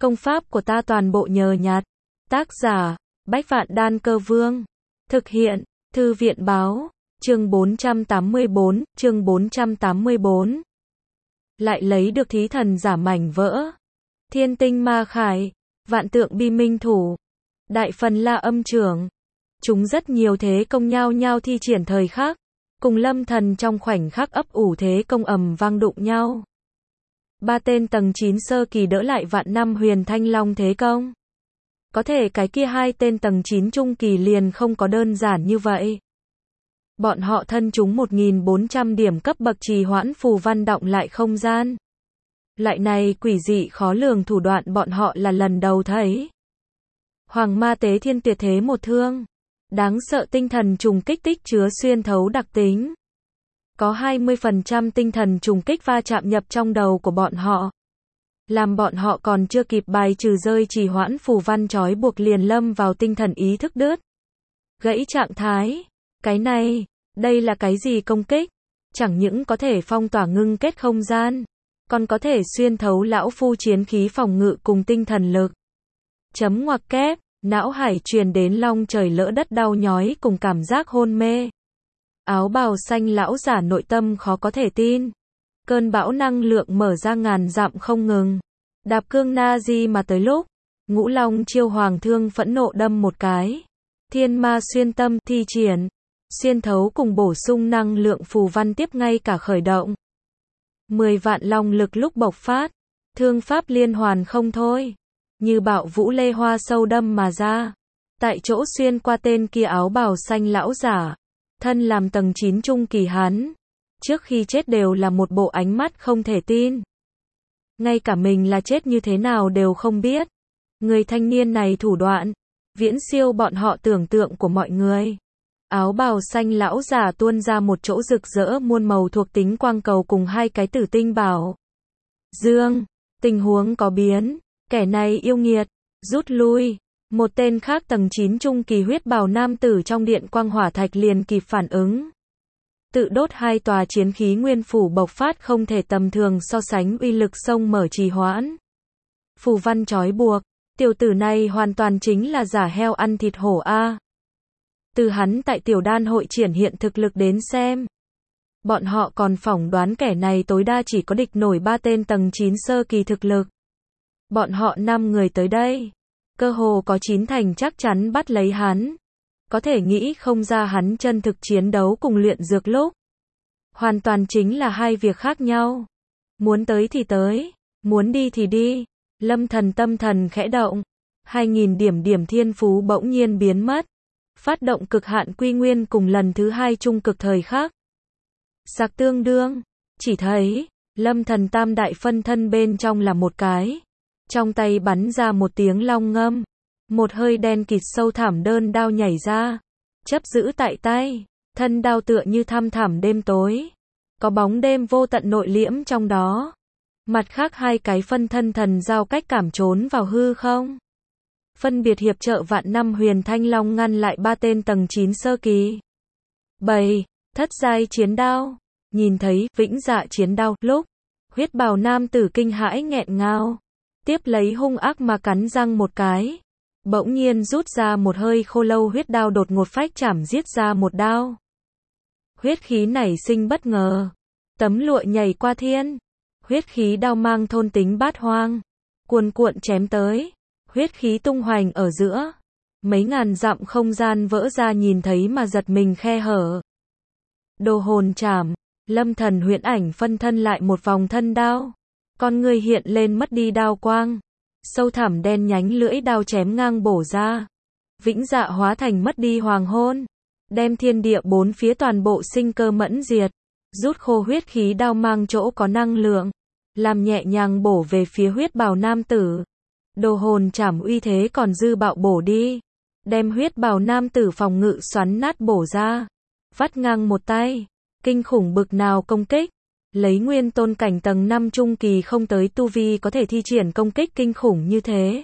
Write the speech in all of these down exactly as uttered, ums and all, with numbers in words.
Công pháp của ta toàn bộ nhờ nhặt. Tác giả, Bách Vạn Đan Cơ Vương. Thực hiện, Thư viện Báo. Chương bốn trăm tám mươi bốn, chương bốn trăm tám mươi bốn. Lại lấy được thí thần giả mảnh vỡ. Thiên tinh ma khải, vạn tượng bi minh thủ, đại phần la âm trưởng. Chúng rất nhiều thế công nhau nhau thi triển thời khắc, cùng lâm thần trong khoảnh khắc ấp ủ thế công ầm vang đụng nhau. Ba tên tầng chín sơ kỳ đỡ lại vạn năm huyền thanh long thế công. Có thể cái kia hai tên tầng chín trung kỳ liền không có đơn giản như vậy. Bọn họ thân chúng một nghìn bốn trăm điểm cấp bậc trì hoãn phù văn động lại không gian. Loại này quỷ dị khó lường thủ đoạn bọn họ là lần đầu thấy. Hoàng ma tế thiên tuyệt thế một thương. Đáng sợ tinh thần trùng kích tích chứa xuyên thấu đặc tính. Có hai mươi phần trăm tinh thần trùng kích va chạm nhập trong đầu của bọn họ. Làm bọn họ còn chưa kịp bài trừ rơi trì hoãn phù văn trói buộc liền lâm vào tinh thần ý thức đứt. Gãy trạng thái. Cái này, đây là cái gì công kích? Chẳng những có thể phong tỏa ngưng kết không gian, còn có thể xuyên thấu lão phu chiến khí phòng ngự cùng tinh thần lực. Chấm ngoặc kép, não hải truyền đến long trời lỡ đất đau nhói cùng cảm giác hôn mê. Áo bào xanh lão giả nội tâm khó có thể tin. Cơn bão năng lượng mở ra ngàn dặm không ngừng. Đạp cương na di mà tới lúc, ngũ long chiêu hoàng thương phẫn nộ đâm một cái. Thiên ma xuyên tâm thi triển. Xuyên thấu cùng bổ sung năng lượng phù văn tiếp ngay cả khởi động. Mười vạn long lực lúc bộc phát. Thương pháp liên hoàn không thôi. Như bạo vũ lê hoa sâu đâm mà ra. Tại chỗ xuyên qua tên kia áo bào xanh lão giả. Thân làm tầng chín trung kỳ hắn. Trước khi chết đều là một bộ ánh mắt không thể tin. Ngay cả mình là chết như thế nào đều không biết. Người thanh niên này thủ đoạn. Viễn siêu bọn họ tưởng tượng của mọi người. Áo bào xanh lão giả tuôn ra một chỗ rực rỡ muôn màu thuộc tính quang cầu cùng hai cái tử tinh bảo. Dương, tình huống có biến, kẻ này yêu nghiệt, rút lui. Một tên khác tầng chín trung kỳ huyết bào nam tử trong điện quang hỏa thạch liền kịp phản ứng. Tự đốt hai tòa chiến khí nguyên phủ bộc phát không thể tầm thường so sánh uy lực sông mở trì hoãn. Phù văn trói buộc, tiểu tử này hoàn toàn chính là giả heo ăn thịt hổ a. Từ hắn tại tiểu đan hội triển hiện thực lực đến xem. Bọn họ còn phỏng đoán kẻ này tối đa chỉ có địch nổi ba tên tầng chín sơ kỳ thực lực. Bọn họ năm người tới đây. Cơ hồ có chín thành chắc chắn bắt lấy hắn. Có thể nghĩ không ra hắn chân thực chiến đấu cùng luyện dược lúc. Hoàn toàn chính là hai việc khác nhau. Muốn tới thì tới, muốn đi thì đi. Lâm thần tâm thần khẽ động. Hai nghìn điểm điểm thiên phú bỗng nhiên biến mất. Phát động cực hạn quy nguyên cùng lần thứ hai trung cực thời khắc. Sạc tương đương. Chỉ thấy, lâm thần tam đại phân thân bên trong là một cái. Trong tay bắn ra một tiếng long ngâm. Một hơi đen kịt sâu thẳm đơn đao nhảy ra. Chấp giữ tại tay. Thân đao tựa như thăm thẳm đêm tối. Có bóng đêm vô tận nội liễm trong đó. Mặt khác hai cái phân thân thần giao cách cảm trốn vào hư không. Phân biệt hiệp trợ vạn năm huyền thanh long ngăn lại ba tên tầng chín sơ kỳ. Bầy, thất giai chiến đao. Nhìn thấy vĩnh dạ chiến đao lúc. Huyết bào nam tử kinh hãi nghẹn ngào. Tiếp lấy hung ác mà cắn răng một cái. Bỗng nhiên rút ra một hơi khô lâu huyết đao đột ngột phách chảm giết ra một đao. Huyết khí nảy sinh bất ngờ. Tấm lụa nhảy qua thiên. Huyết khí đao mang thôn tính bát hoang. Cuồn cuộn chém tới. Huyết khí tung hoành ở giữa. Mấy ngàn dặm không gian vỡ ra nhìn thấy mà giật mình khe hở. Đồ hồn chảm. Lâm thần huyễn ảnh phân thân lại một vòng thân đao. Con người hiện lên mất đi đao quang. Sâu thẳm đen nhánh lưỡi đao chém ngang bổ ra. Vĩnh dạ hóa thành mất đi hoàng hôn. Đem thiên địa bốn phía toàn bộ sinh cơ mẫn diệt. Rút khô huyết khí đao mang chỗ có năng lượng. Làm nhẹ nhàng bổ về phía huyết bào nam tử. Đồ hồn chảm uy thế còn dư bạo bổ đi. Đem huyết bào nam tử phòng ngự xoắn nát bổ ra. Vắt ngang một tay. Kinh khủng bực nào công kích. Lấy nguyên tôn cảnh tầng năm trung kỳ không tới tu vi có thể thi triển công kích kinh khủng như thế.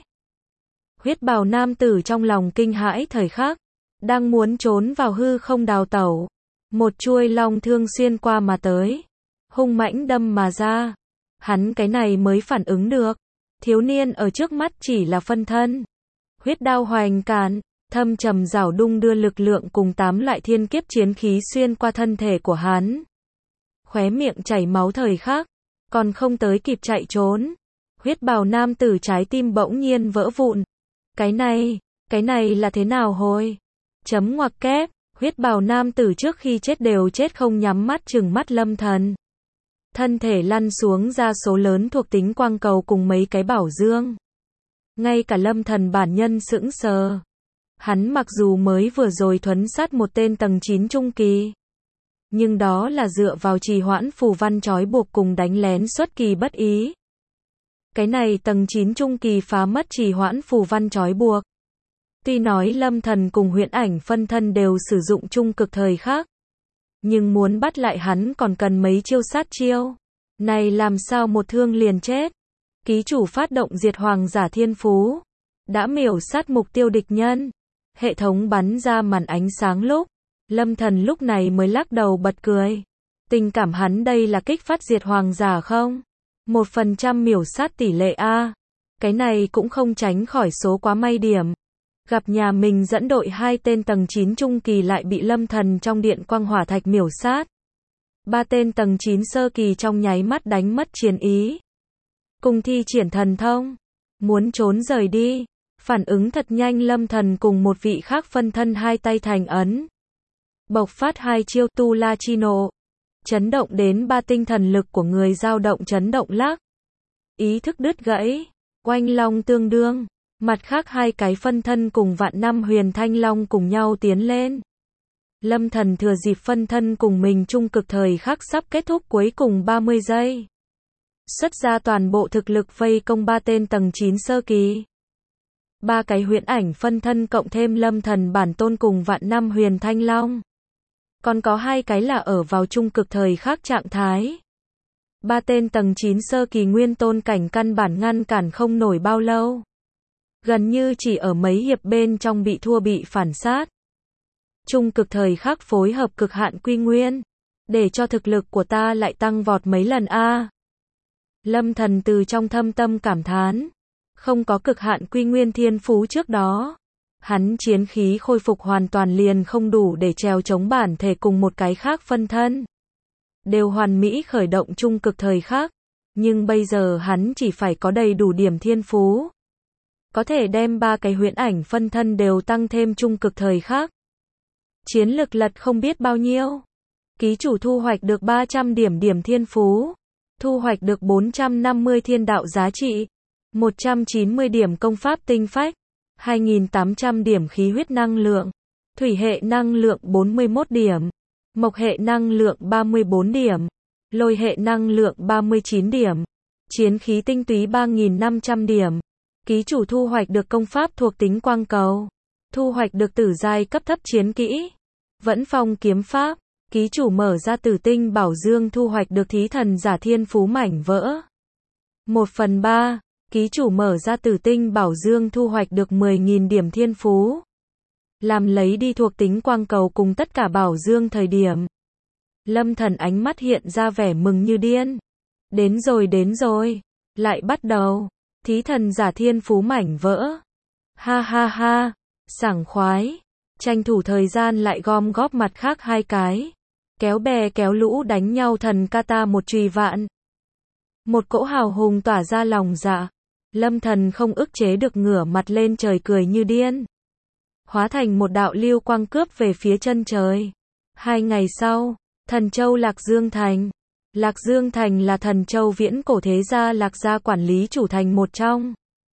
Huyết bào nam tử trong lòng kinh hãi thời khắc. Đang muốn trốn vào hư không đào tẩu. Một chuôi long thương xuyên qua mà tới. Hung mãnh đâm mà ra. Hắn cái này mới phản ứng được. Thiếu niên ở trước mắt chỉ là phân thân. Huyết đao hoành càn, thâm trầm rảo đung đưa lực lượng cùng tám loại thiên kiếp chiến khí xuyên qua thân thể của hắn. Khóe miệng chảy máu thời khắc, còn không tới kịp chạy trốn. Huyết bào nam tử trái tim bỗng nhiên vỡ vụn. Cái này, cái này là thế nào hồi? Chấm ngoặc kép, huyết bào nam tử trước khi chết đều chết không nhắm mắt chừng mắt Lâm Thần. Thân thể lăn xuống ra số lớn thuộc tính quang cầu cùng mấy cái bảo dương. Ngay cả Lâm Thần bản nhân sững sờ. Hắn mặc dù mới vừa rồi thuấn sát một tên tầng chín trung kỳ, nhưng đó là dựa vào trì hoãn phù văn trói buộc cùng đánh lén xuất kỳ bất ý. Cái này tầng chín trung kỳ phá mất trì hoãn phù văn trói buộc. Tuy nói Lâm Thần cùng huyễn ảnh phân thân đều sử dụng trung cực thời khắc, nhưng muốn bắt lại hắn còn cần mấy chiêu sát chiêu. Này làm sao một thương liền chết. Ký chủ phát động diệt hoàng giả thiên phú, đã miểu sát mục tiêu địch nhân. Hệ thống bắn ra màn ánh sáng lúc, Lâm Thần lúc này mới lắc đầu bật cười. Tình cảm hắn đây là kích phát diệt hoàng giả không? Một phần trăm miểu sát tỷ lệ A. Cái này cũng không tránh khỏi số quá may điểm. Gặp nhà mình dẫn đội hai tên tầng chín trung kỳ lại bị Lâm Thần trong điện quang hỏa thạch miểu sát. Ba tên tầng chín sơ kỳ trong nháy mắt đánh mất chiến ý. Cùng thi triển thần thông, muốn trốn rời đi. Phản ứng thật nhanh, Lâm Thần cùng một vị khác phân thân hai tay thành ấn. Bộc phát hai chiêu tu la chi nộ. Chấn động đến ba tinh thần lực của người dao động chấn động lắc. Ý thức đứt gãy. Oanh long tương đương. Mặt khác hai cái phân thân cùng vạn năm huyền thanh long cùng nhau tiến lên. Lâm Thần thừa dịp phân thân cùng mình trung cực thời khắc sắp kết thúc cuối cùng ba mươi giây. Xuất ra toàn bộ thực lực vây công ba tên tầng chín sơ kỳ. Ba cái huyễn ảnh phân thân cộng thêm Lâm Thần bản tôn cùng vạn năm huyền thanh long. Còn có hai cái là ở vào trung cực thời khắc trạng thái. Ba tên tầng chín sơ kỳ nguyên tôn cảnh căn bản ngăn cản không nổi bao lâu. Gần như chỉ ở mấy hiệp bên trong bị thua bị phản sát. Trung cực thời khắc phối hợp cực hạn quy nguyên, để cho thực lực của ta lại tăng vọt mấy lần a. Lâm Thần từ trong thâm tâm cảm thán, không có cực hạn quy nguyên thiên phú trước đó, hắn chiến khí khôi phục hoàn toàn liền không đủ để trèo chống bản thể cùng một cái khác phân thân. Đều hoàn mỹ khởi động trung cực thời khắc, nhưng bây giờ hắn chỉ phải có đầy đủ điểm thiên phú. Có thể đem ba cái huyễn ảnh phân thân đều tăng thêm trung cực thời khắc. Chiến lực lật không biết bao nhiêu. Ký chủ thu hoạch được ba trăm điểm điểm thiên phú. Thu hoạch được bốn trăm năm mươi thiên đạo giá trị. một trăm chín mươi điểm công pháp tinh phách. hai nghìn tám trăm điểm khí huyết năng lượng. Thủy hệ năng lượng bốn mươi mốt điểm. Mộc hệ năng lượng ba mươi bốn điểm. Lôi hệ năng lượng ba mươi chín điểm. Chiến khí tinh túy ba nghìn năm trăm điểm. Ký chủ thu hoạch được công pháp thuộc tính quang cầu. Thu hoạch được tử giai cấp thấp chiến kỹ. Vẫn phong kiếm pháp. Ký chủ mở ra tử tinh bảo dương thu hoạch được thí thần giả thiên phú mảnh vỡ. một phần ba. Ký chủ mở ra tử tinh bảo dương thu hoạch được mười nghìn điểm thiên phú. Làm lấy đi thuộc tính quang cầu cùng tất cả bảo dương thời điểm. Lâm Thần ánh mắt hiện ra vẻ mừng như điên. Đến rồi đến rồi. Lại bắt đầu. Thí thần giả thiên phú mảnh vỡ. Ha ha ha. Sảng khoái. Tranh thủ thời gian lại gom góp mặt khác hai cái. Kéo bè kéo lũ đánh nhau thần kata một chùy vạn. Một cỗ hào hùng tỏa ra lòng dạ. Lâm Thần không ức chế được ngửa mặt lên trời cười như điên. Hóa thành một đạo lưu quang cướp về phía chân trời. Hai ngày sau, Thần Châu Lạc Dương Thành. Lạc Dương Thành là Thần Châu viễn cổ thế gia Lạc gia quản lý chủ thành một trong.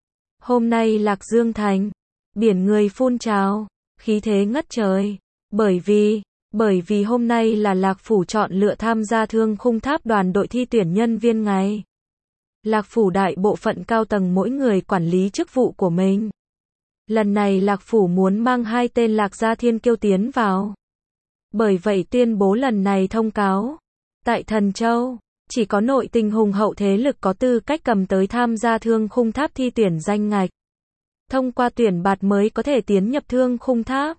Hôm nay Lạc Dương Thành, biển người phun trào, khí thế ngất trời. Bởi vì, bởi vì hôm nay là Lạc Phủ chọn lựa tham gia Thương Khung Tháp đoàn đội thi tuyển nhân viên ngày. Lạc Phủ đại bộ phận cao tầng mỗi người quản lý chức vụ của mình. Lần này Lạc Phủ muốn mang hai tên Lạc gia thiên kiêu tiến vào. Bởi vậy tuyên bố lần này thông cáo. Tại Thần Châu, chỉ có nội tình hùng hậu thế lực có tư cách cầm tới tham gia Thương Khung Tháp thi tuyển danh ngạch. Thông qua tuyển bạt mới có thể tiến nhập Thương Khung Tháp.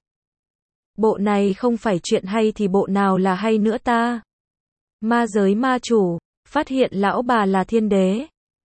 Bộ này không phải chuyện hay thì bộ nào là hay nữa ta. Ma giới ma chủ, phát hiện lão bà là thiên đế.